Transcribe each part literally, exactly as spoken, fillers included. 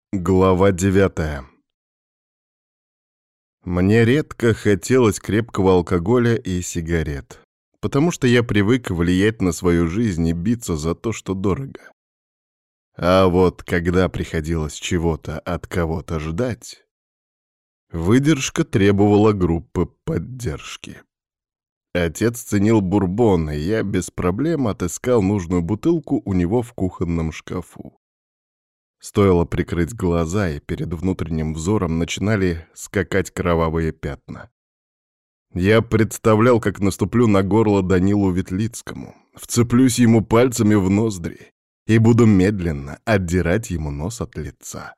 Глава девятая. Мне редко хотелось крепкого алкоголя и сигарет, потому что я привык влиять на свою жизнь и биться за то, что дорого. А вот когда приходилось чего-то от кого-то ждать, выдержка требовала группы поддержки. Отец ценил бурбон, и я без проблем отыскал нужную бутылку у него в кухонном шкафу. Стоило прикрыть глаза, и перед внутренним взором начинали скакать кровавые пятна. Я представлял, как наступлю на горло Данилу Ветлицкому, вцеплюсь ему пальцами в ноздри и буду медленно отдирать ему нос от лица.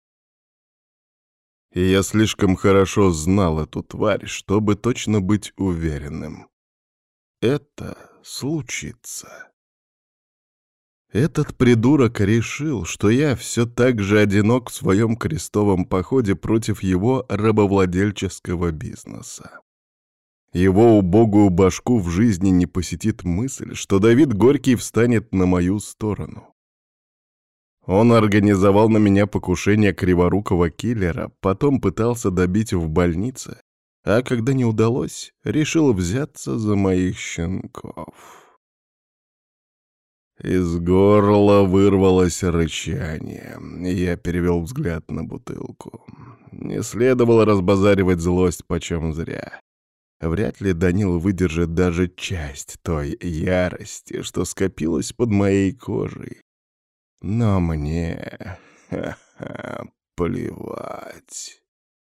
И я слишком хорошо знал эту тварь, чтобы точно быть уверенным. Это случится. Этот придурок решил, что я все так же одинок в своем крестовом походе против его рабовладельческого бизнеса. Его убогую башку в жизни не посетит мысль, что Давид Горький встанет на мою сторону. Он организовал на меня покушение криворукого киллера, потом пытался добить в больнице, а когда не удалось, решил взяться за моих щенков. Из горла вырвалось рычание. Я перевел взгляд на бутылку. Не следовало разбазаривать злость почем зря. Вряд ли Данил выдержит даже часть той ярости, что скопилась под моей кожей. Но мне... ха-ха, плевать.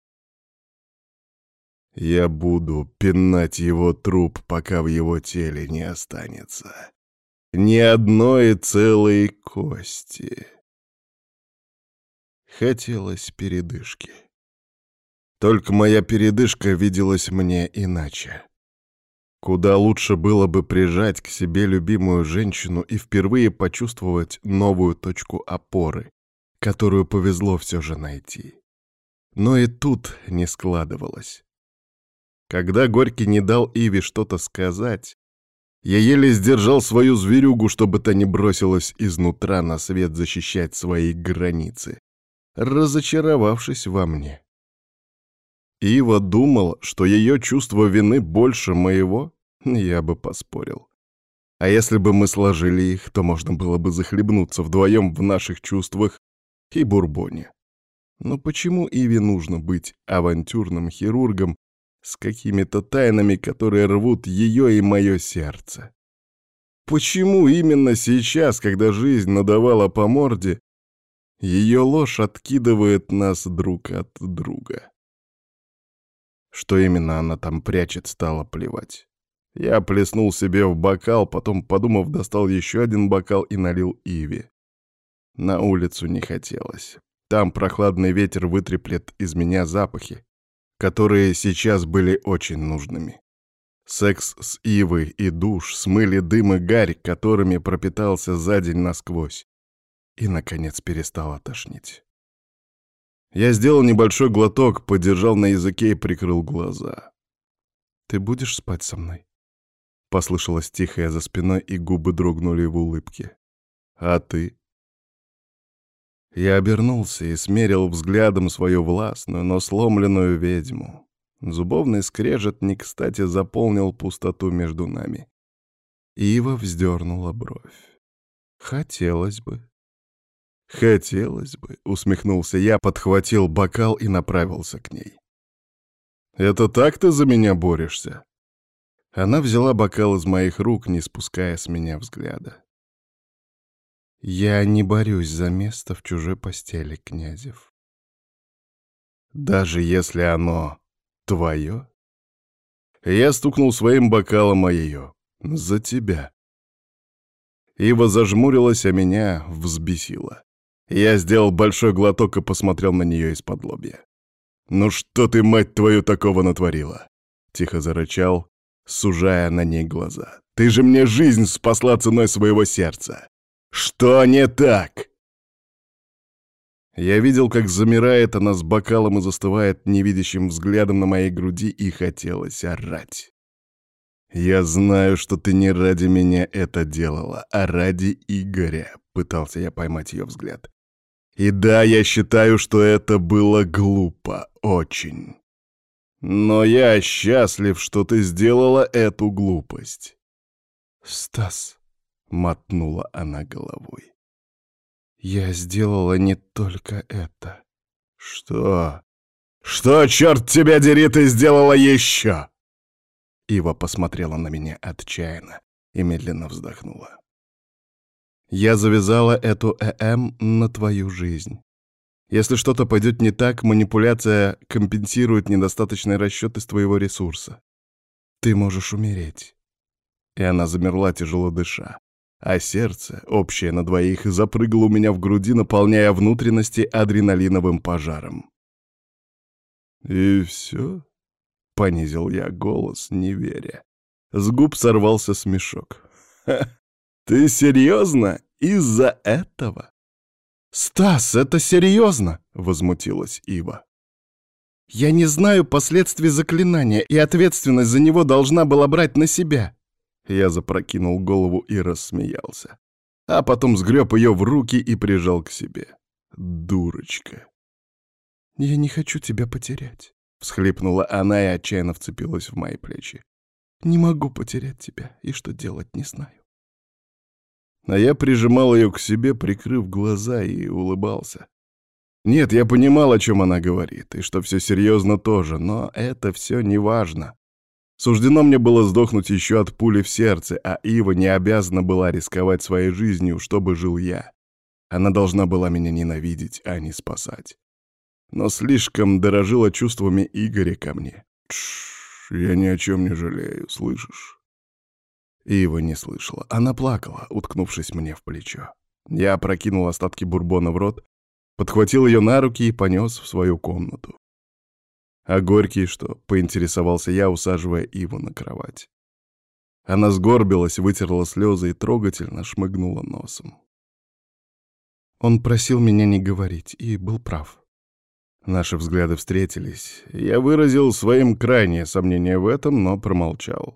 Я буду пинать его труп, пока в его теле не останется ни одной целой кости. Хотелось передышки. Только моя передышка виделась мне иначе. Куда лучше было бы прижать к себе любимую женщину и впервые почувствовать новую точку опоры, которую повезло все же найти. Но и тут не складывалось. Когда Горький не дал Иве что-то сказать, я еле сдержал свою зверюгу, чтобы та не бросилась изнутра на свет защищать свои границы, разочаровавшись во мне. Ива думал, что ее чувство вины больше моего, я бы поспорил. А если бы мы сложили их, то можно было бы захлебнуться вдвоем в наших чувствах и бурбоне. Но почему Иве нужно быть авантюрным хирургом с какими-то тайнами, которые рвут ее и мое сердце? Почему именно сейчас, когда жизнь надавала по морде, ее ложь откидывает нас друг от друга? Что именно она там прячет, стало плевать. Я плеснул себе в бокал, потом, подумав, достал еще один бокал и налил Иве. На улицу не хотелось. Там прохладный ветер вытреплет из меня запахи, которые сейчас были очень нужными. Секс с Ивой и душ смыли дым и гарь, которыми пропитался за день насквозь. И, наконец, перестало тошнить. Я сделал небольшой глоток, подержал на языке и прикрыл глаза. «Ты будешь спать со мной?» Послышалось тихое за спиной, и губы дрогнули в улыбке. «А ты?» Я обернулся и смерил взглядом свою властную, но сломленную ведьму. Зубовный скрежет не кстати заполнил пустоту между нами. Ива вздернула бровь. «Хотелось бы». «Хотелось бы», — усмехнулся я, подхватил бокал и направился к ней. «Это так ты за меня борешься?» Она взяла бокал из моих рук, не спуская с меня взгляда. «Я не борюсь за место в чужой постели, Князев. Даже если оно твое?» Я стукнул своим бокалом о ее. «За тебя». Ива зажмурилась, а меня взбесила. Я сделал большой глоток и посмотрел на нее из-под лобья. «Ну что ты, мать твою, такого натворила?» Тихо зарычал, сужая на ней глаза. «Ты же мне жизнь спасла ценой своего сердца! Что не так?» Я видел, как замирает она с бокалом и застывает невидящим взглядом на моей груди, и хотелось орать. «Я знаю, что ты не ради меня это делала, а ради Игоря», — пытался я поймать ее взгляд. И да, я считаю, что это было глупо, очень. Но я счастлив, что ты сделала эту глупость. «Стас», — мотнула она головой, — «я сделала не только это». «Что? Что, черт тебя дери, ты сделала еще?» Ива посмотрела на меня отчаянно и медленно вздохнула. «Я завязала эту ЭМ на твою жизнь. Если что-то пойдет не так, манипуляция компенсирует недостаточный расчет из твоего ресурса. Ты можешь умереть». И она замерла, тяжело дыша. А сердце, общее на двоих, запрыгало у меня в груди, наполняя внутренности адреналиновым пожаром. «И все?» — понизил я голос, не веря. С губ сорвался смешок. «Ха, ты серьезно? Из-за этого?» «Стас, это серьезно?» — возмутилась Ива. «Я не знаю последствий заклинания, и ответственность за него должна была брать на себя». Я запрокинул голову и рассмеялся. А потом сгреб ее в руки и прижал к себе. Дурочка. «Я не хочу тебя потерять», — всхлипнула она и отчаянно вцепилась в мои плечи. «Не могу потерять тебя, и что делать не знаю». А я прижимал ее к себе, прикрыв глаза, и улыбался. Нет, я понимал, о чем она говорит, и что все серьезно тоже, но это все не важно. Суждено мне было сдохнуть еще от пули в сердце, а Ива не обязана была рисковать своей жизнью, чтобы жил я. Она должна была меня ненавидеть, а не спасать. Но слишком дорожила чувствами Игоря ко мне. Тш, я ни о чем не жалею, слышишь? Ива не слышала. Она плакала, уткнувшись мне в плечо. Я опрокинул остатки бурбона в рот, подхватил ее на руки и понес в свою комнату. «А Горький что?» — поинтересовался я, усаживая Иву на кровать. Она сгорбилась, вытерла слезы и трогательно шмыгнула носом. Он просил меня не говорить, и был прав. Наши взгляды встретились. Я выразил своим крайнее сомнение в этом, но промолчал.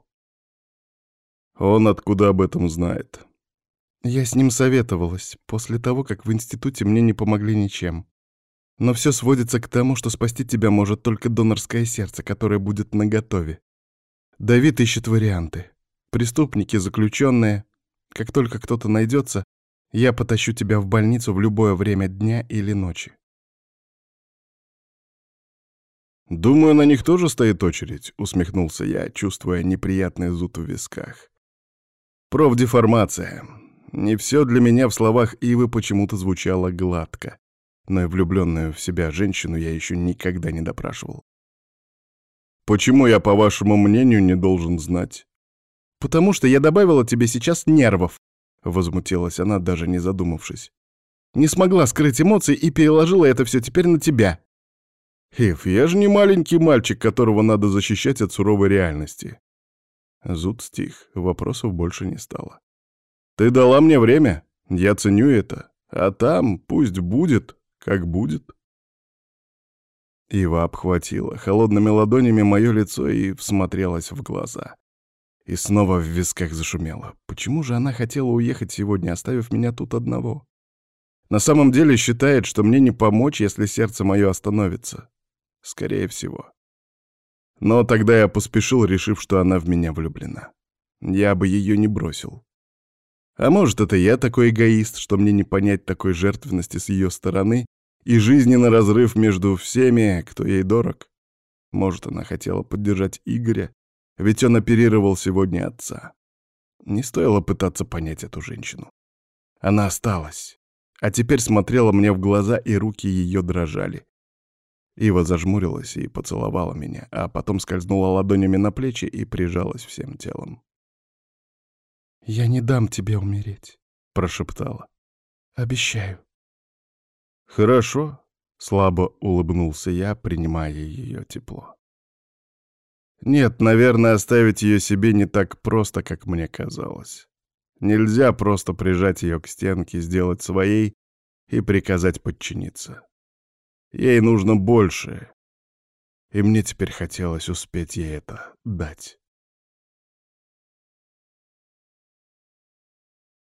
Он откуда об этом знает? Я с ним советовалась, после того, как в институте мне не помогли ничем. Но все сводится к тому, что спасти тебя может только донорское сердце, которое будет наготове. Давид ищет варианты. Преступники, заключенные. Как только кто-то найдется, я потащу тебя в больницу в любое время дня или ночи. «Думаю, на них тоже стоит очередь», — усмехнулся я, чувствуя неприятный зуд в висках. «Профдеформация. Не все для меня в словах Ивы почему-то звучало гладко. Но и влюбленную в себя женщину я еще никогда не допрашивал. «Почему я, по вашему мнению, не должен знать?» «Потому что я добавила тебе сейчас нервов», — возмутилась она, даже не задумавшись. «Не смогла скрыть эмоции и переложила это все теперь на тебя». «Ив, я же не маленький мальчик, которого надо защищать от суровой реальности». Зуд стих, вопросов больше не стало. «Ты дала мне время, я ценю это, а там пусть будет, как будет». Ива обхватила холодными ладонями мое лицо и всмотрелась в глаза. И снова в висках зашумело. Почему же она хотела уехать сегодня, оставив меня тут одного? На самом деле считает, что мне не помочь, если сердце мое остановится. Скорее всего. Но тогда я поспешил, решив, что она в меня влюблена. Я бы ее не бросил. А может, это я такой эгоист, что мне не понять такой жертвенности с ее стороны и жизненный разрыв между всеми, кто ей дорог? Может, она хотела поддержать Игоря, ведь он оперировал сегодня отца. Не стоило пытаться понять эту женщину. Она осталась, а теперь смотрела мне в глаза, и руки ее дрожали. Ива зажмурилась и поцеловала меня, а потом скользнула ладонями на плечи и прижалась всем телом. «Я не дам тебе умереть», — прошептала. «Обещаю». «Хорошо», — слабо улыбнулся я, принимая ее тепло. Нет, наверное, оставить ее себе не так просто, как мне казалось. Нельзя просто прижать ее к стенке, сделать своей и приказать подчиниться. Ей нужно больше, и мне теперь хотелось успеть ей это дать.